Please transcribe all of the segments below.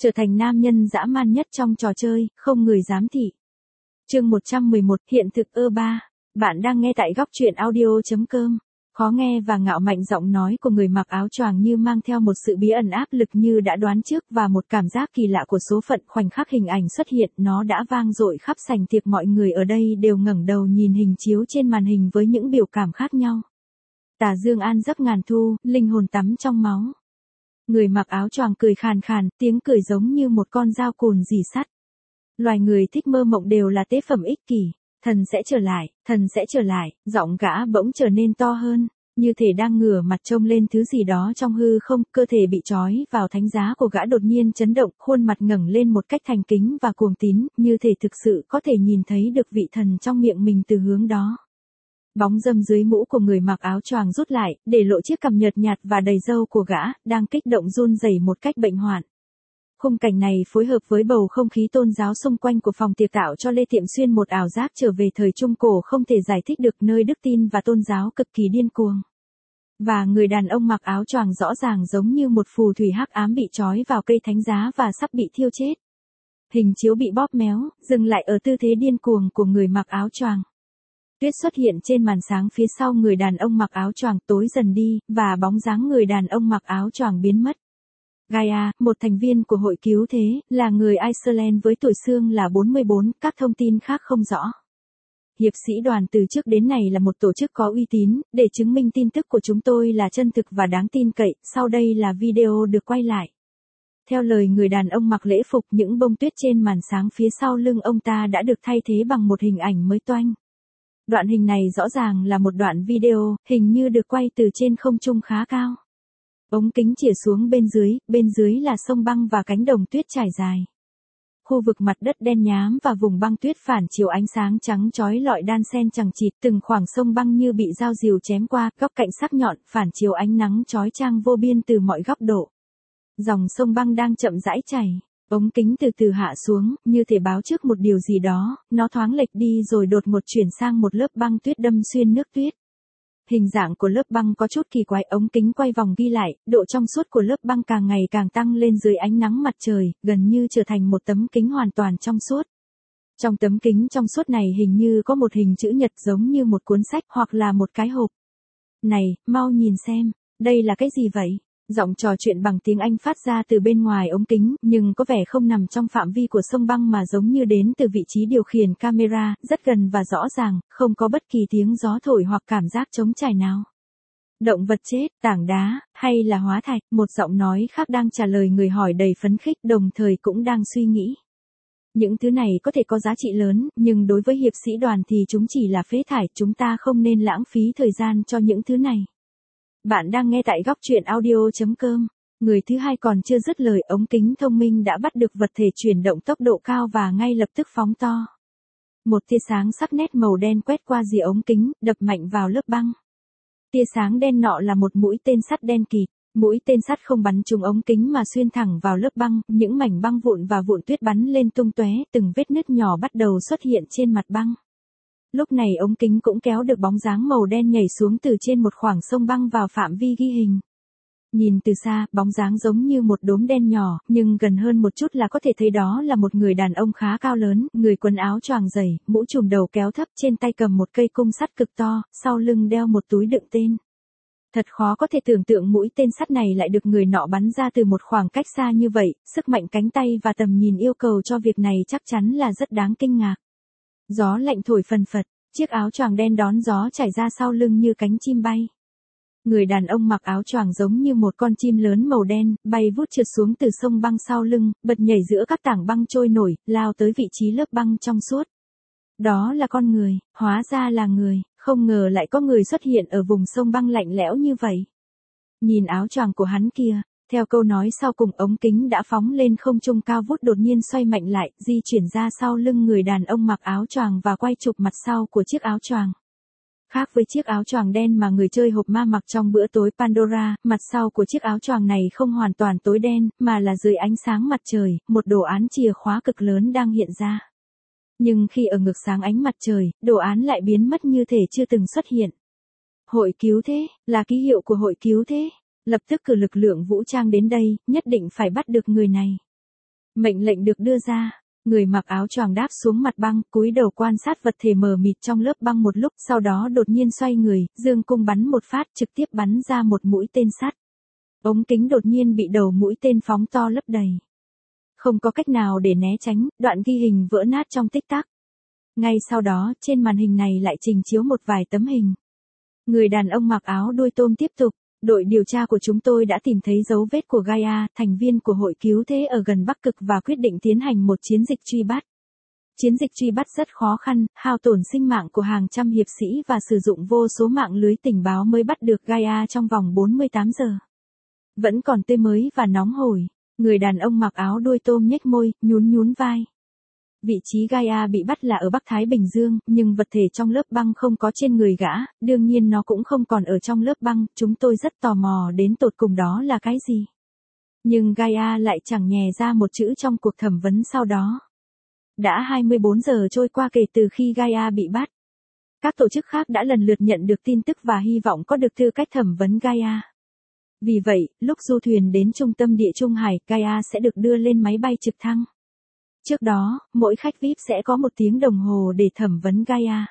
Trở thành nam nhân dã man nhất trong trò chơi, không người dám thị. Chương 111, hiện thực 3. Bạn đang nghe tại góc truyện audio.com. Khó nghe và ngạo mạn giọng nói của người mặc áo choàng như mang theo một sự bí ẩn áp lực như đã đoán trước và một cảm giác kỳ lạ của số phận. Khoảnh khắc hình ảnh xuất hiện, nó đã vang dội khắp sảnh tiệc, mọi người ở đây đều ngẩng đầu nhìn hình chiếu trên màn hình với những biểu cảm khác nhau. Tà Dương An giấc ngàn thu, linh hồn tắm trong máu. Người mặc áo choàng cười khàn khàn, tiếng cười giống như một con dao cùn rỉ sắt. Loài người thích mơ mộng đều là tế phẩm ích kỷ. Thần sẽ trở lại, giọng gã bỗng trở nên to hơn, như thể đang ngửa mặt trông lên thứ gì đó trong hư không, cơ thể bị trói vào thánh giá của gã đột nhiên chấn động, khuôn mặt ngẩng lên một cách thành kính và cuồng tín, như thể thực sự có thể nhìn thấy được vị thần trong miệng mình từ hướng đó. Bóng râm dưới mũ của người mặc áo choàng rút lại, để lộ chiếc cằm nhợt nhạt và đầy râu của gã, đang kích động run rẩy một cách bệnh hoạn. Khung cảnh này phối hợp với bầu không khí tôn giáo xung quanh của phòng tiệc tạo cho Lê Tiệm Xuyên một ảo giác trở về thời Trung Cổ không thể giải thích được, nơi đức tin và tôn giáo cực kỳ điên cuồng. Và người đàn ông mặc áo choàng rõ ràng giống như một phù thủy hắc ám bị trói vào cây thánh giá và sắp bị thiêu chết. Hình chiếu bị bóp méo, dừng lại ở tư thế điên cuồng của người mặc áo choàng. Tuyết xuất hiện trên màn sáng phía sau người đàn ông mặc áo choàng, tối dần đi, và bóng dáng người đàn ông mặc áo choàng biến mất. Gaia, một thành viên của hội cứu thế, là người Iceland với tuổi xương là 44, các thông tin khác không rõ. Hiệp sĩ đoàn từ trước đến nay là một tổ chức có uy tín, để chứng minh tin tức của chúng tôi là chân thực và đáng tin cậy, sau đây là video được quay lại. Theo lời người đàn ông mặc lễ phục, những bông tuyết trên màn sáng phía sau lưng ông ta đã được thay thế bằng một hình ảnh mới toanh. Đoạn hình này rõ ràng là một đoạn video, hình như được quay từ trên không trung khá cao. Ống kính chĩa xuống bên dưới là sông băng và cánh đồng tuyết trải dài. Khu vực mặt đất đen nhám và vùng băng tuyết phản chiếu ánh sáng trắng chói lọi đan xen chằng chịt, từng khoảng sông băng như bị dao rìu chém qua, góc cạnh sắc nhọn, phản chiếu ánh nắng chói chang vô biên từ mọi góc độ. Dòng sông băng đang chậm rãi chảy, ống kính từ từ hạ xuống, như thể báo trước một điều gì đó, nó thoáng lệch đi rồi đột ngột chuyển sang một lớp băng tuyết đâm xuyên nước tuyết. Hình dạng của lớp băng có chút kỳ quái, ống kính quay vòng ghi lại, độ trong suốt của lớp băng càng ngày càng tăng lên dưới ánh nắng mặt trời, gần như trở thành một tấm kính hoàn toàn trong suốt. Trong tấm kính trong suốt này hình như có một hình chữ nhật giống như một cuốn sách hoặc là một cái hộp. Này, mau nhìn xem, đây là cái gì vậy? Giọng trò chuyện bằng tiếng Anh phát ra từ bên ngoài ống kính, nhưng có vẻ không nằm trong phạm vi của sông băng mà giống như đến từ vị trí điều khiển camera, rất gần và rõ ràng, không có bất kỳ tiếng gió thổi hoặc cảm giác trống trải nào. Động vật chết, tảng đá, hay là hóa thạch, một giọng nói khác đang trả lời người hỏi đầy phấn khích, đồng thời cũng đang suy nghĩ. Những thứ này có thể có giá trị lớn, nhưng đối với hiệp sĩ đoàn thì chúng chỉ là phế thải, chúng ta không nên lãng phí thời gian cho những thứ này. Bạn đang nghe tại góc truyện audio.com. Người thứ hai còn chưa dứt lời, ống kính thông minh đã bắt được vật thể chuyển động tốc độ cao và ngay lập tức phóng to. Một tia sáng sắc nét màu đen quét qua rìa ống kính, đập mạnh vào lớp băng. Tia sáng đen nọ là một mũi tên sắt đen kịt. Mũi tên sắt không bắn trúng ống kính mà xuyên thẳng vào lớp băng, những mảnh băng vụn và vụn tuyết bắn lên tung tóe, từng vết nứt nhỏ bắt đầu xuất hiện trên mặt băng. Lúc này ống kính cũng kéo được bóng dáng màu đen nhảy xuống từ trên một khoảng sông băng vào phạm vi ghi hình. Nhìn từ xa, bóng dáng giống như một đốm đen nhỏ, nhưng gần hơn một chút là có thể thấy đó là một người đàn ông khá cao lớn, người quần áo choàng dày, mũ trùm đầu kéo thấp, trên tay cầm một cây cung sắt cực to, sau lưng đeo một túi đựng tên. Thật khó có thể tưởng tượng mũi tên sắt này lại được người nọ bắn ra từ một khoảng cách xa như vậy, sức mạnh cánh tay và tầm nhìn yêu cầu cho việc này chắc chắn là rất đáng kinh ngạc. Gió lạnh thổi phần phật, chiếc áo choàng đen đón gió chảy ra sau lưng như cánh chim bay. Người đàn ông mặc áo choàng giống như một con chim lớn màu đen, bay vút trượt xuống từ sông băng sau lưng, bật nhảy giữa các tảng băng trôi nổi, lao tới vị trí lớp băng trong suốt. Đó là con người, hóa ra là người, không ngờ lại có người xuất hiện ở vùng sông băng lạnh lẽo như vậy. Nhìn áo choàng của hắn kia. Theo câu nói sau cùng, ống kính đã phóng lên không trung cao vút, đột nhiên xoay mạnh lại, di chuyển ra sau lưng người đàn ông mặc áo choàng và quay chụp mặt sau của chiếc áo choàng. Khác với chiếc áo choàng đen mà người chơi hộp ma mặc trong bữa tối Pandora, mặt sau của chiếc áo choàng này không hoàn toàn tối đen, mà là dưới ánh sáng mặt trời, một đồ án chìa khóa cực lớn đang hiện ra. Nhưng khi ở ngược sáng ánh mặt trời, đồ án lại biến mất như thể chưa từng xuất hiện. Hội cứu thế, là ký hiệu của hội cứu thế. Lập tức cử lực lượng vũ trang đến đây, nhất định phải bắt được người này. Mệnh lệnh được đưa ra. Người mặc áo choàng đáp xuống mặt băng, cúi đầu quan sát vật thể mờ mịt trong lớp băng một lúc, sau đó đột nhiên xoay người, dương cung bắn một phát, trực tiếp bắn ra một mũi tên sắt. Ống kính đột nhiên bị đầu mũi tên phóng to lấp đầy. Không có cách nào để né tránh, đoạn ghi hình vỡ nát trong tích tắc. Ngay sau đó, trên màn hình này lại trình chiếu một vài tấm hình. Người đàn ông mặc áo đuôi tôm tiếp tục. Đội điều tra của chúng tôi đã tìm thấy dấu vết của Gaia, thành viên của hội cứu thế ở gần Bắc Cực và quyết định tiến hành một chiến dịch truy bắt. Chiến dịch truy bắt rất khó khăn, hao tổn sinh mạng của hàng trăm hiệp sĩ và sử dụng vô số mạng lưới tình báo mới bắt được Gaia trong vòng 48 giờ. Vẫn còn tươi mới và nóng hổi. Người đàn ông mặc áo đuôi tôm nhếch môi, nhún vai. Vị trí Gaia bị bắt là ở Bắc Thái Bình Dương, nhưng vật thể trong lớp băng không có trên người gã, đương nhiên nó cũng không còn ở trong lớp băng, chúng tôi rất tò mò đến tột cùng đó là cái gì. Nhưng Gaia lại chẳng nhè ra một chữ trong cuộc thẩm vấn sau đó. Đã 24 giờ trôi qua kể từ khi Gaia bị bắt. Các tổ chức khác đã lần lượt nhận được tin tức và hy vọng có được tư cách thẩm vấn Gaia. Vì vậy, lúc du thuyền đến trung tâm địa Trung Hải, Gaia sẽ được đưa lên máy bay trực thăng. Trước đó, mỗi khách VIP sẽ có 1 tiếng đồng hồ để thẩm vấn Gaia.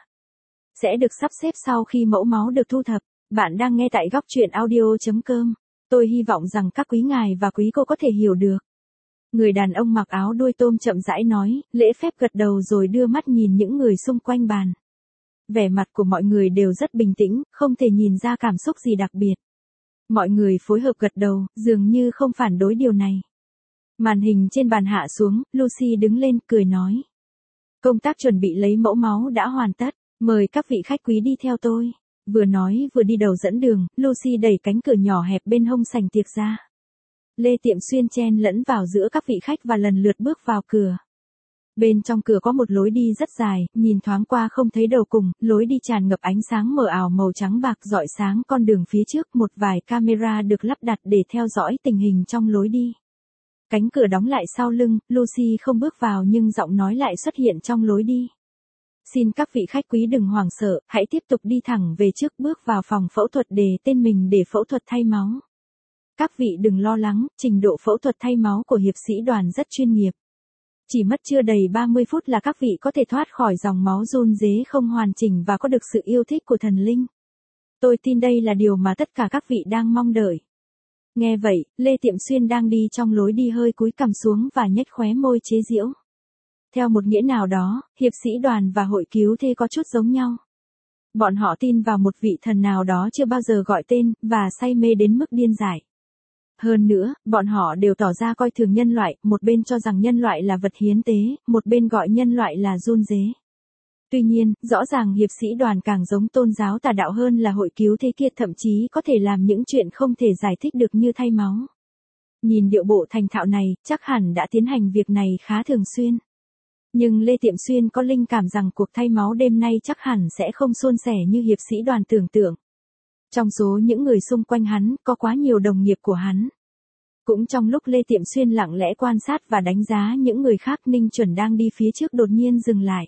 Sẽ được sắp xếp sau khi mẫu máu được thu thập. Bạn đang nghe tại góc truyện audio.com. Tôi hy vọng rằng các quý ngài và quý cô có thể hiểu được. Người đàn ông mặc áo đuôi tôm chậm rãi nói, lễ phép gật đầu rồi đưa mắt nhìn những người xung quanh bàn. Vẻ mặt của mọi người đều rất bình tĩnh, không thể nhìn ra cảm xúc gì đặc biệt. Mọi người phối hợp gật đầu, dường như không phản đối điều này. Màn hình trên bàn hạ xuống, Lucy đứng lên, cười nói. Công tác chuẩn bị lấy mẫu máu đã hoàn tất, mời các vị khách quý đi theo tôi. Vừa nói vừa đi đầu dẫn đường, Lucy đẩy cánh cửa nhỏ hẹp bên hông sảnh tiệc ra. Lê Tiệm Xuyên chen lẫn vào giữa các vị khách và lần lượt bước vào cửa. Bên trong cửa có một lối đi rất dài, nhìn thoáng qua không thấy đầu cùng, lối đi tràn ngập ánh sáng mờ ảo màu trắng bạc rọi sáng con đường phía trước, một vài camera được lắp đặt để theo dõi tình hình trong lối đi. Cánh cửa đóng lại sau lưng, Lucy không bước vào nhưng giọng nói lại xuất hiện trong lối đi. Xin các vị khách quý đừng hoảng sợ, hãy tiếp tục đi thẳng về trước, bước vào phòng phẫu thuật để tên mình để phẫu thuật thay máu. Các vị đừng lo lắng, trình độ phẫu thuật thay máu của hiệp sĩ Đoàn rất chuyên nghiệp. Chỉ mất chưa đầy 30 phút là các vị có thể thoát khỏi dòng máu run rế không hoàn chỉnh và có được sự yêu thích của thần linh. Tôi tin đây là điều mà tất cả các vị đang mong đợi. Nghe vậy, Lê Tiệm Xuyên đang đi trong lối đi hơi cúi cằm xuống và nhếch khóe môi chế giễu. Theo một nghĩa nào đó, hiệp sĩ Đoàn và hội cứu thế có chút giống nhau. Bọn họ tin vào một vị thần nào đó chưa bao giờ gọi tên, và say mê đến mức điên dại. Hơn nữa, bọn họ đều tỏ ra coi thường nhân loại, một bên cho rằng nhân loại là vật hiến tế, một bên gọi nhân loại là run rế. Tuy nhiên, rõ ràng hiệp sĩ Đoàn càng giống tôn giáo tà đạo hơn là hội cứu thế kia, thậm chí có thể làm những chuyện không thể giải thích được như thay máu. Nhìn điệu bộ thành thạo này, chắc hẳn đã tiến hành việc này khá thường xuyên. Nhưng Lê Tiệm Xuyên có linh cảm rằng cuộc thay máu đêm nay chắc hẳn sẽ không suôn sẻ như hiệp sĩ Đoàn tưởng tượng. Trong số những người xung quanh hắn, có quá nhiều đồng nghiệp của hắn. Cũng trong lúc Lê Tiệm Xuyên lặng lẽ quan sát và đánh giá những người khác, Ninh Chuẩn đang đi phía trước đột nhiên dừng lại.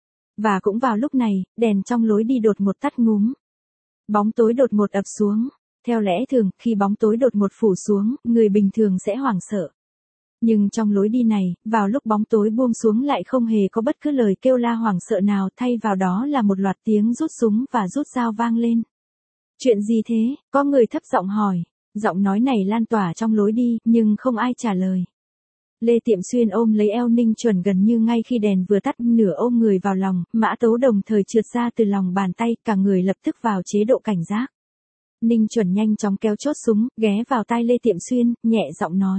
Và cũng vào lúc này, đèn trong lối đi đột ngột tắt ngúm. Bóng tối đột ngột ập xuống. Theo lẽ thường, khi bóng tối đột ngột phủ xuống, người bình thường sẽ hoảng sợ. Nhưng trong lối đi này, vào lúc bóng tối buông xuống lại không hề có bất cứ lời kêu la hoảng sợ nào, thay vào đó là một loạt tiếng rút súng và rút dao vang lên. Chuyện gì thế? Có người thấp giọng hỏi. Giọng nói này lan tỏa trong lối đi, nhưng không ai trả lời. Lê Tiệm Xuyên ôm lấy eo Ninh Chuẩn gần như ngay khi đèn vừa tắt, nửa ôm người vào lòng, Mã Tấu đồng thời trượt ra từ lòng bàn tay, cả người lập tức vào chế độ cảnh giác. Ninh Chuẩn nhanh chóng kéo chốt súng, ghé vào tai Lê Tiệm Xuyên, nhẹ giọng nói.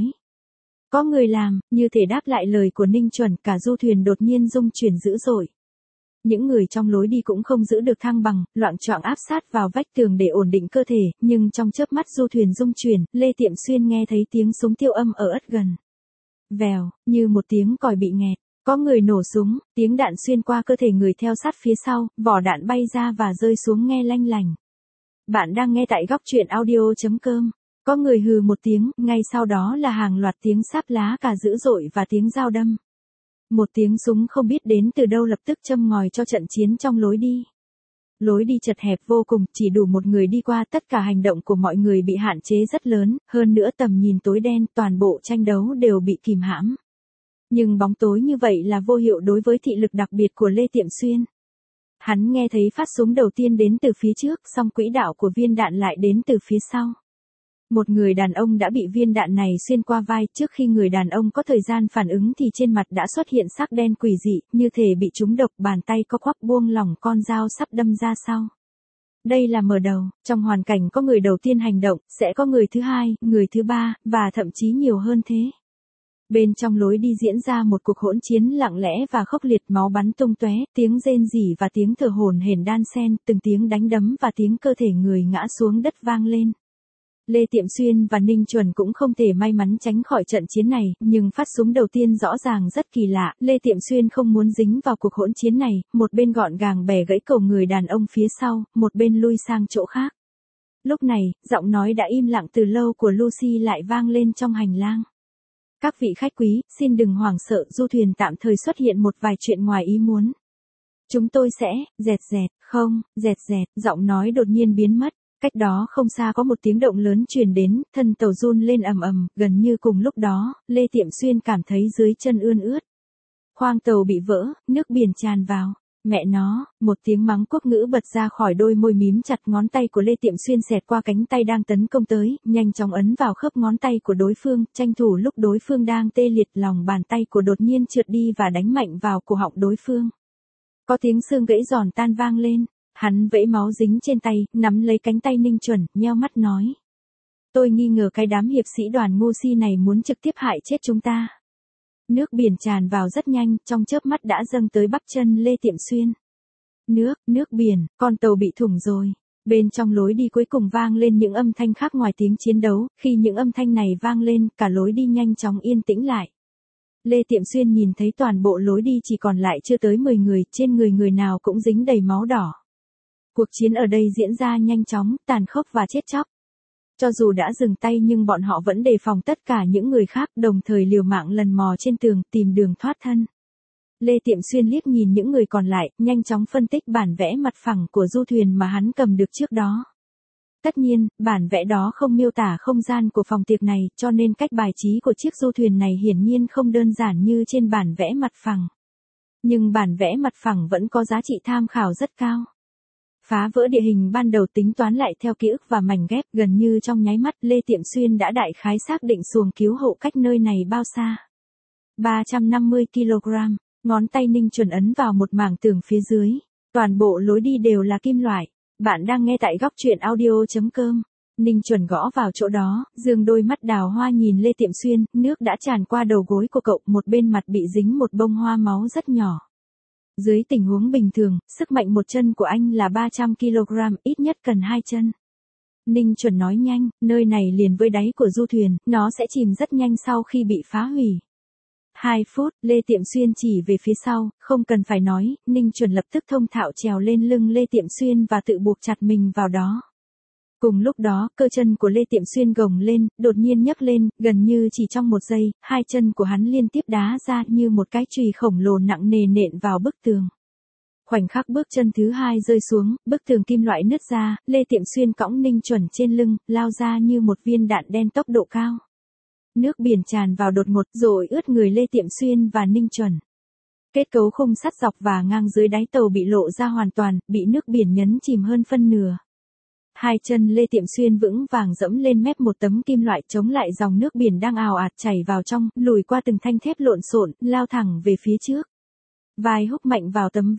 Có người làm, như thể đáp lại lời của Ninh Chuẩn, cả du thuyền đột nhiên rung chuyển dữ dội. Những người trong lối đi cũng không giữ được thăng bằng, loạng choạng áp sát vào vách tường để ổn định cơ thể, nhưng trong chớp mắt du thuyền rung chuyển, Lê Tiệm Xuyên nghe thấy tiếng súng tiêu âm ở ất gần. Vèo, như một tiếng còi bị nghẹt, có người nổ súng, tiếng đạn xuyên qua cơ thể người theo sát phía sau, vỏ đạn bay ra và rơi xuống nghe lanh lành. Bạn đang nghe tại góc truyện audio.com. Có người hừ một tiếng, ngay sau đó là hàng loạt tiếng sáp lá cà dữ dội và tiếng dao đâm. Một tiếng súng không biết đến từ đâu lập tức châm ngòi cho trận chiến trong lối đi. Lối đi chật hẹp vô cùng, chỉ đủ một người đi qua, tất cả hành động của mọi người bị hạn chế rất lớn, hơn nữa tầm nhìn tối đen, toàn bộ tranh đấu đều bị kìm hãm. Nhưng bóng tối như vậy là vô hiệu đối với thị lực đặc biệt của Lê Tiệm Xuyên. Hắn nghe thấy phát súng đầu tiên đến từ phía trước, song quỹ đạo của viên đạn lại đến từ phía sau. Một người đàn ông đã bị viên đạn này xuyên qua vai, trước khi người đàn ông có thời gian phản ứng thì trên mặt đã xuất hiện sắc đen quỷ dị, như thể bị trúng độc, bàn tay co quắp buông lỏng con dao sắp đâm ra sau. Đây là mở đầu, trong hoàn cảnh có người đầu tiên hành động, sẽ có người thứ hai, người thứ ba, và thậm chí nhiều hơn thế. Bên trong lối đi diễn ra một cuộc hỗn chiến lặng lẽ và khốc liệt, máu bắn tung tóe, tiếng rên rỉ và tiếng thở hổn hển đan xen, từng tiếng đánh đấm và tiếng cơ thể người ngã xuống đất vang lên. Lê Tiệm Xuyên và Ninh Chuẩn cũng không thể may mắn tránh khỏi trận chiến này, nhưng phát súng đầu tiên rõ ràng rất kỳ lạ. Lê Tiệm Xuyên không muốn dính vào cuộc hỗn chiến này, một bên gọn gàng bẻ gãy cổ người đàn ông phía sau, một bên lui sang chỗ khác. Lúc này, giọng nói đã im lặng từ lâu của Lucy lại vang lên trong hành lang. Các vị khách quý, xin đừng hoảng sợ, du thuyền tạm thời xuất hiện một vài chuyện ngoài ý muốn. Chúng tôi sẽ, giọng nói đột nhiên biến mất. Cách đó không xa có một tiếng động lớn truyền đến, thân tàu run lên ầm ầm, gần như cùng lúc đó, Lê Tiệm Xuyên cảm thấy dưới chân ươn ướt. Khoang tàu bị vỡ, nước biển tràn vào. Mẹ nó, một tiếng mắng quốc ngữ bật ra khỏi đôi môi mím chặt, ngón tay của Lê Tiệm Xuyên xẹt qua cánh tay đang tấn công tới, nhanh chóng ấn vào khớp ngón tay của đối phương, tranh thủ lúc đối phương đang tê liệt, lòng bàn tay của đột nhiên trượt đi và đánh mạnh vào cổ họng đối phương. Có tiếng xương gãy giòn tan vang lên. Hắn vẫy máu dính trên tay, nắm lấy cánh tay Ninh Chuẩn, nheo mắt nói. Tôi nghi ngờ cái đám hiệp sĩ đoàn ngu si này muốn trực tiếp hại chết chúng ta. Nước biển tràn vào rất nhanh, trong chớp mắt đã dâng tới bắp chân Lê Tiệm Xuyên. Nước biển, con tàu bị thủng rồi. Bên trong lối đi cuối cùng vang lên những âm thanh khác ngoài tiếng chiến đấu, khi những âm thanh này vang lên, cả lối đi nhanh chóng yên tĩnh lại. Lê Tiệm Xuyên nhìn thấy toàn bộ lối đi chỉ còn lại chưa tới 10 người, trên người người nào cũng dính đầy máu đỏ. Cuộc chiến ở đây diễn ra nhanh chóng, tàn khốc và chết chóc. Cho dù đã dừng tay nhưng bọn họ vẫn đề phòng tất cả những người khác, đồng thời liều mạng lần mò trên tường, tìm đường thoát thân. Lê Tiệm Xuyên liếc nhìn những người còn lại, nhanh chóng phân tích bản vẽ mặt phẳng của du thuyền mà hắn cầm được trước đó. Tất nhiên, bản vẽ đó không miêu tả không gian của phòng tiệc này, cho nên cách bài trí của chiếc du thuyền này hiển nhiên không đơn giản như trên bản vẽ mặt phẳng. Nhưng bản vẽ mặt phẳng vẫn có giá trị tham khảo rất cao. Phá vỡ địa hình ban đầu tính toán lại theo ký ức và mảnh ghép, gần như trong nháy mắt Lê Tiệm Xuyên đã đại khái xác định xuồng cứu hộ cách nơi này bao xa. 350 kg, ngón tay Ninh Chuẩn ấn vào một mảng tường phía dưới. Toàn bộ lối đi đều là kim loại. Bạn đang nghe tại góc truyện audio.com. Ninh Chuẩn gõ vào chỗ đó, dương đôi mắt đào hoa nhìn Lê Tiệm Xuyên, nước đã tràn qua đầu gối của cậu, một bên mặt bị dính một bông hoa máu rất nhỏ. Dưới tình huống bình thường, sức mạnh một chân của anh là 300 kg, ít nhất cần 2 chân. Ninh Chuẩn nói nhanh, nơi này liền với đáy của du thuyền, nó sẽ chìm rất nhanh sau khi bị phá hủy. 2 phút, Lê Tiệm Xuyên chỉ về phía sau, không cần phải nói, Ninh Chuẩn lập tức thông thạo trèo lên lưng Lê Tiệm Xuyên và tự buộc chặt mình vào đó. Cùng lúc đó, cơ chân của Lê Tiệm Xuyên gồng lên, đột nhiên nhấc lên, gần như chỉ trong một giây, hai chân của hắn liên tiếp đá ra như một cái chùy khổng lồ nặng nề nện vào bức tường. Khoảnh khắc bước chân thứ hai rơi xuống, bức tường kim loại nứt ra, Lê Tiệm Xuyên cõng Ninh Chuẩn trên lưng, lao ra như một viên đạn đen tốc độ cao. Nước biển tràn vào đột ngột rồi ướt người Lê Tiệm Xuyên và Ninh Chuẩn. Kết cấu khung sắt dọc và ngang dưới đáy tàu bị lộ ra hoàn toàn, bị nước biển nhấn chìm hơn phân nửa. Hai chân Lê Tiệm Xuyên vững vàng dẫm lên mép một tấm kim loại chống lại dòng nước biển đang ào ạt chảy vào trong, lùi qua từng thanh thép lộn xộn, lao thẳng về phía trước. Vai húc mạnh vào tấm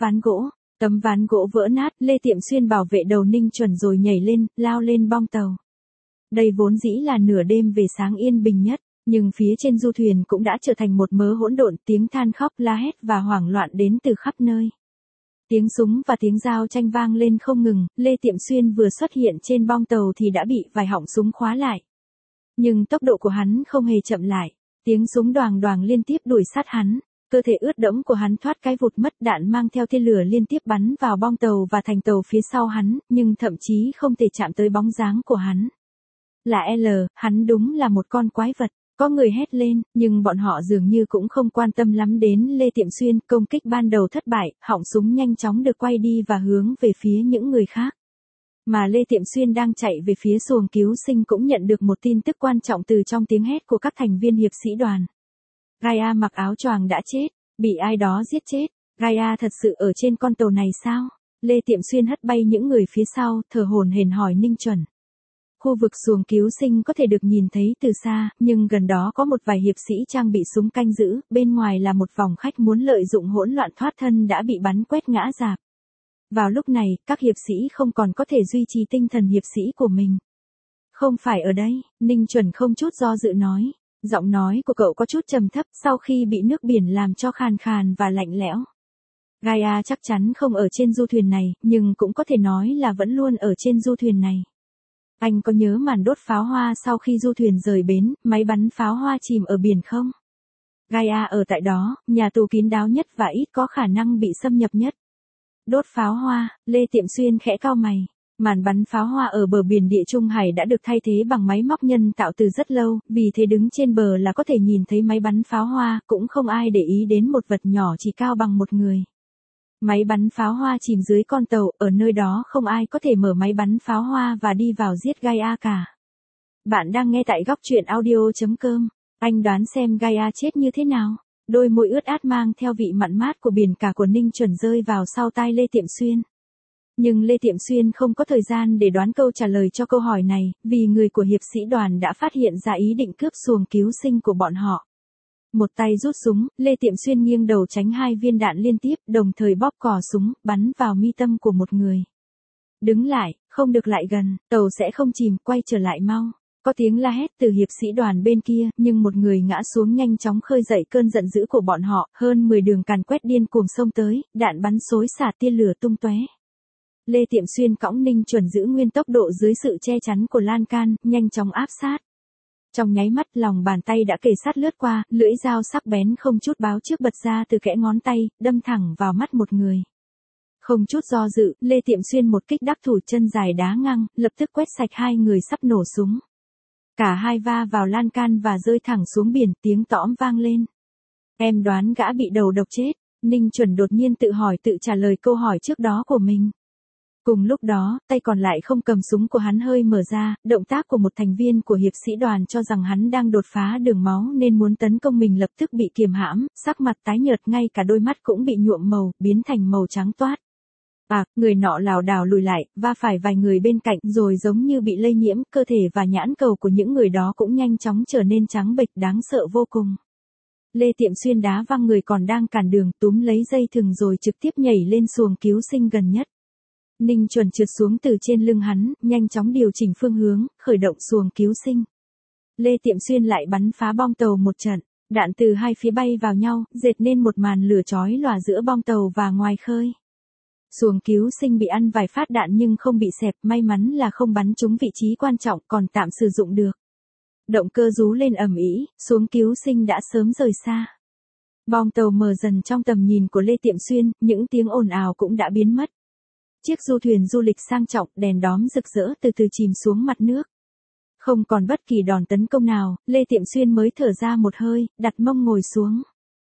ván gỗ vỡ nát, Lê Tiệm Xuyên bảo vệ đầu Ninh Chuẩn rồi nhảy lên, lao lên bong tàu. Đây vốn dĩ là nửa đêm về sáng yên bình nhất, nhưng phía trên du thuyền cũng đã trở thành một mớ hỗn độn, tiếng than khóc la hét và hoảng loạn đến từ khắp nơi. Tiếng súng và tiếng dao tranh vang lên không ngừng, Lê Tiệm Xuyên vừa xuất hiện trên bong tàu thì đã bị vài họng súng khóa lại. Nhưng tốc độ của hắn không hề chậm lại, tiếng súng đoàng đoàng liên tiếp đuổi sát hắn, cơ thể ướt đẫm của hắn thoát cái vụt mất, đạn mang theo tia lửa liên tiếp bắn vào bong tàu và thành tàu phía sau hắn, nhưng thậm chí không thể chạm tới bóng dáng của hắn. Là hắn đúng là một con quái vật. Có người hét lên, nhưng bọn họ dường như cũng không quan tâm lắm đến Lê Tiệm Xuyên, công kích ban đầu thất bại, họng súng nhanh chóng được quay đi và hướng về phía những người khác. Mà Lê Tiệm Xuyên đang chạy về phía xuồng cứu sinh cũng nhận được một tin tức quan trọng từ trong tiếng hét của các thành viên hiệp sĩ đoàn. Gaia mặc áo choàng đã chết, bị ai đó giết chết. Gaia thật sự ở trên con tàu này sao? Lê Tiệm Xuyên hất bay những người phía sau, thở hổn hển hỏi Ninh Chuẩn. Khu vực xuồng cứu sinh có thể được nhìn thấy từ xa, nhưng gần đó có một vài hiệp sĩ trang bị súng canh giữ, bên ngoài là một vòng khách muốn lợi dụng hỗn loạn thoát thân đã bị bắn quét ngã rạp. Vào lúc này, các hiệp sĩ không còn có thể duy trì tinh thần hiệp sĩ của mình. Không phải ở đây, Ninh Chuẩn không chút do dự nói. Giọng nói của cậu có chút trầm thấp sau khi bị nước biển làm cho khàn khàn và lạnh lẽo. Gaia chắc chắn không ở trên du thuyền này, nhưng cũng có thể nói là vẫn luôn ở trên du thuyền này. Anh có nhớ màn đốt pháo hoa sau khi du thuyền rời bến, máy bắn pháo hoa chìm ở biển không? Gaia ở tại đó, nhà tù kín đáo nhất và ít có khả năng bị xâm nhập nhất. Đốt pháo hoa, Lê Tiệm Xuyên khẽ cau mày. Màn bắn pháo hoa ở bờ biển Địa Trung Hải đã được thay thế bằng máy móc nhân tạo từ rất lâu, vì thế đứng trên bờ là có thể nhìn thấy máy bắn pháo hoa, cũng không ai để ý đến một vật nhỏ chỉ cao bằng một người. Máy bắn pháo hoa chìm dưới con tàu, ở nơi đó không ai có thể mở máy bắn pháo hoa và đi vào giết Gaia cả. Bạn đang nghe tại góc truyện audio.com. Anh đoán xem Gaia chết như thế nào? Đôi môi ướt át mang theo vị mặn mát của biển cả của Ninh Chuẩn rơi vào sau tai Lê Tiệm Xuyên. Nhưng Lê Tiệm Xuyên không có thời gian để đoán câu trả lời cho câu hỏi này, vì người của hiệp sĩ đoàn đã phát hiện ra ý định cướp xuồng cứu sinh của bọn họ. Một tay rút súng, Lê Tiệm Xuyên nghiêng đầu tránh 2 viên đạn liên tiếp, đồng thời bóp cò súng, bắn vào mi tâm của một người. Đứng lại, không được lại gần, tàu sẽ không chìm, quay trở lại mau. Có tiếng la hét từ hiệp sĩ đoàn bên kia, nhưng một người ngã xuống nhanh chóng khơi dậy cơn giận dữ của bọn họ, hơn 10 đường càn quét điên cuồng xông tới, đạn bắn xối xả tia lửa tung tóe. Lê Tiệm Xuyên cõng Ninh Chuẩn giữ nguyên tốc độ dưới sự che chắn của lan can, nhanh chóng áp sát. Trong nháy mắt lòng bàn tay đã kề sát lướt qua, lưỡi dao sắc bén không chút báo trước bật ra từ kẽ ngón tay, đâm thẳng vào mắt một người. Không chút do dự, Lê Tiệm Xuyên một kích đắc thủ chân dài đá ngang, lập tức quét sạch 2 người sắp nổ súng. Cả hai va vào lan can và rơi thẳng xuống biển, tiếng tõm vang lên. Em đoán gã bị đầu độc chết. Ninh Chuẩn đột nhiên tự hỏi tự trả lời câu hỏi trước đó của mình. Cùng lúc đó, tay còn lại không cầm súng của hắn hơi mở ra, động tác của một thành viên của hiệp sĩ đoàn cho rằng hắn đang đột phá đường máu nên muốn tấn công mình lập tức bị kiềm hãm, sắc mặt tái nhợt ngay cả đôi mắt cũng bị nhuộm màu, biến thành màu trắng toát. Người nọ lảo đảo lùi lại, va phải vài người bên cạnh rồi giống như bị lây nhiễm, cơ thể và nhãn cầu của những người đó cũng nhanh chóng trở nên trắng bệch đáng sợ vô cùng. Lê Tiệm Xuyên đá văng người còn đang cản đường, túm lấy dây thừng rồi trực tiếp nhảy lên xuồng cứu sinh gần nhất. Ninh Chuẩn trượt xuống từ trên lưng hắn, nhanh chóng điều chỉnh phương hướng, khởi động xuồng cứu sinh. Lê Tiệm Xuyên lại bắn phá bong tàu một trận, đạn từ hai phía bay vào nhau, dệt nên một màn lửa chói lòa giữa bong tàu và ngoài khơi. Xuồng cứu sinh bị ăn vài phát đạn nhưng không bị xẹp, may mắn là không bắn trúng vị trí quan trọng, còn tạm sử dụng được. Động cơ rú lên ầm ĩ, xuồng cứu sinh đã sớm rời xa. Bong tàu mờ dần trong tầm nhìn của Lê Tiệm Xuyên, những tiếng ồn ào cũng đã biến mất. Chiếc du thuyền du lịch sang trọng, đèn đóm rực rỡ từ từ chìm xuống mặt nước. Không còn bất kỳ đòn tấn công nào, Lê Tiệm Xuyên mới thở ra một hơi, đặt mông ngồi xuống.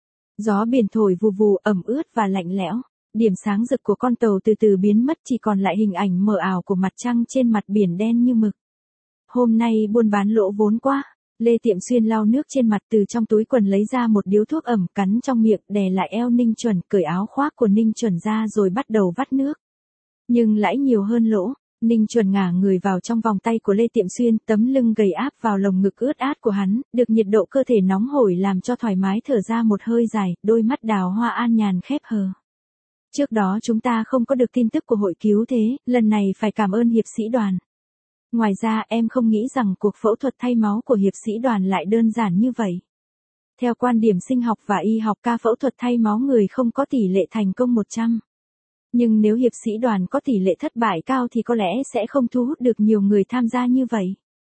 Gió biển thổi vù vù, ẩm ướt và lạnh lẽo. Điểm sáng rực của con tàu từ từ biến mất, chỉ còn lại hình ảnh mờ ảo của mặt trăng trên mặt biển đen như mực. Hôm nay buôn bán lỗ vốn quá. Lê Tiệm Xuyên lau nước trên mặt, từ trong túi quần lấy ra một điếu thuốc ẩm, cắn trong miệng, đè lại eo Ninh Chuẩn, cởi áo khoác của Ninh Chuẩn ra rồi bắt đầu vắt nước. Nhưng lãi nhiều hơn lỗ. Ninh Chuẩn ngả người vào trong vòng tay của Lê Tiệm Xuyên, tấm lưng gầy áp vào lồng ngực ướt át của hắn, được nhiệt độ cơ thể nóng hổi làm cho thoải mái thở ra một hơi dài, đôi mắt đào hoa an nhàn khép hờ. Trước đó chúng ta không có được tin tức của hội cứu thế, lần này phải cảm ơn hiệp sĩ đoàn. Ngoài ra em không nghĩ rằng cuộc phẫu thuật thay máu của hiệp sĩ đoàn lại đơn giản như vậy. Theo quan điểm sinh học và y học, ca phẫu thuật thay máu người không có tỷ lệ thành công 100. Nhưng nếu hiệp sĩ đoàn có tỷ lệ thất bại cao thì có lẽ sẽ không thu hút được nhiều người tham gia như vậy.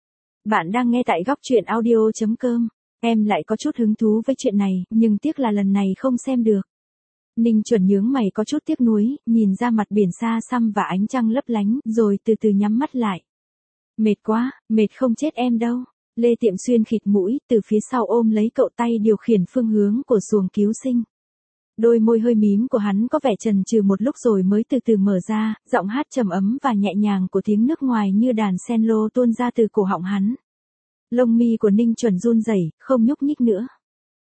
Bạn đang nghe tại góc truyện audio.com. Em lại có chút hứng thú với chuyện này, nhưng tiếc là lần này không xem được. Ninh Chuẩn nhướng mày có chút tiếc nuối, nhìn ra mặt biển xa xăm và ánh trăng lấp lánh, rồi từ từ nhắm mắt lại. Mệt quá, mệt không chết em đâu. Lê Tiệm Xuyên khịt mũi, từ phía sau ôm lấy cậu, tay điều khiển phương hướng của xuồng cứu sinh. Đôi môi hơi mím của hắn có vẻ chần chừ một lúc rồi mới từ từ mở ra, giọng hát trầm ấm và nhẹ nhàng của tiếng nước ngoài như đàn cello tuôn ra từ cổ họng hắn. Lông mi của Ninh Chuẩn run rẩy, không nhúc nhích nữa.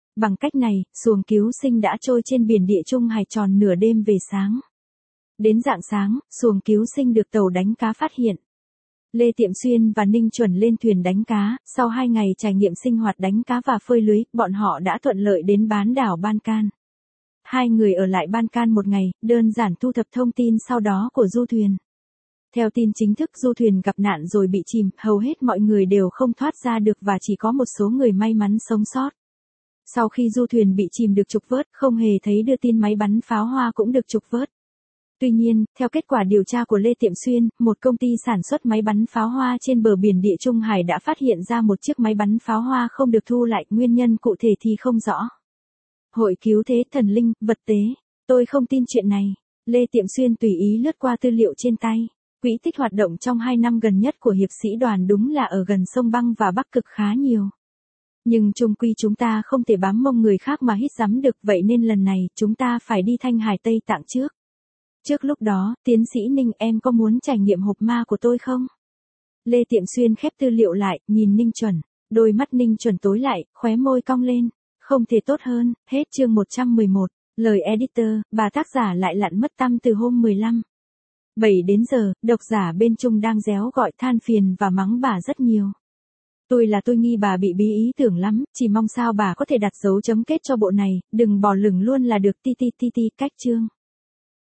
Bằng cách này, xuồng cứu sinh đã trôi trên biển Địa Trung Hải tròn nửa đêm về sáng. Đến rạng sáng, xuồng cứu sinh được tàu đánh cá phát hiện. Lê Tiệm Xuyên và Ninh Chuẩn lên thuyền đánh cá, sau 2 ngày trải nghiệm sinh hoạt đánh cá và phơi lưới, bọn họ đã thuận lợi đến bán đảo Ban Can. 2 người ở lại Ban Can 1 ngày, đơn giản thu thập thông tin sau đó của du thuyền. Theo tin chính thức, du thuyền gặp nạn rồi bị chìm, hầu hết mọi người đều không thoát ra được và chỉ có một số người may mắn sống sót. Sau khi du thuyền bị chìm được trục vớt, không hề thấy đưa tin máy bắn pháo hoa cũng được trục vớt. Tuy nhiên, theo kết quả điều tra của Lê Tiệm Xuyên, một công ty sản xuất máy bắn pháo hoa trên bờ biển Địa Trung Hải đã phát hiện ra một chiếc máy bắn pháo hoa không được thu lại, nguyên nhân cụ thể thì không rõ. Hội cứu thế thần linh, vật tế. Tôi không tin chuyện này. Lê Tiệm Xuyên tùy ý lướt qua tư liệu trên tay. Quỹ tích hoạt động trong 2 năm gần nhất của hiệp sĩ đoàn đúng là ở gần sông băng và Bắc Cực khá nhiều. Nhưng chung quy chúng ta không thể bám mông người khác mà hít dắm được, vậy nên lần này chúng ta phải đi Thanh Hải Tây Tạng trước. Trước lúc đó, tiến sĩ Ninh, em có muốn trải nghiệm hộp ma của tôi không? Lê Tiệm Xuyên khép tư liệu lại, nhìn Ninh Chuẩn. Đôi mắt Ninh Chuẩn tối lại, khóe môi cong lên. Không thể tốt hơn. Hết chương 111. Lời editor, bà tác giả lại lặn mất tăm từ hôm 15. 7 đến giờ, độc giả bên Trung đang réo gọi than phiền và mắng bà rất nhiều. Tôi nghi bà bị bí ý tưởng lắm, chỉ mong sao bà có thể đặt dấu chấm kết cho bộ này, đừng bỏ lửng luôn là được. Cách chương.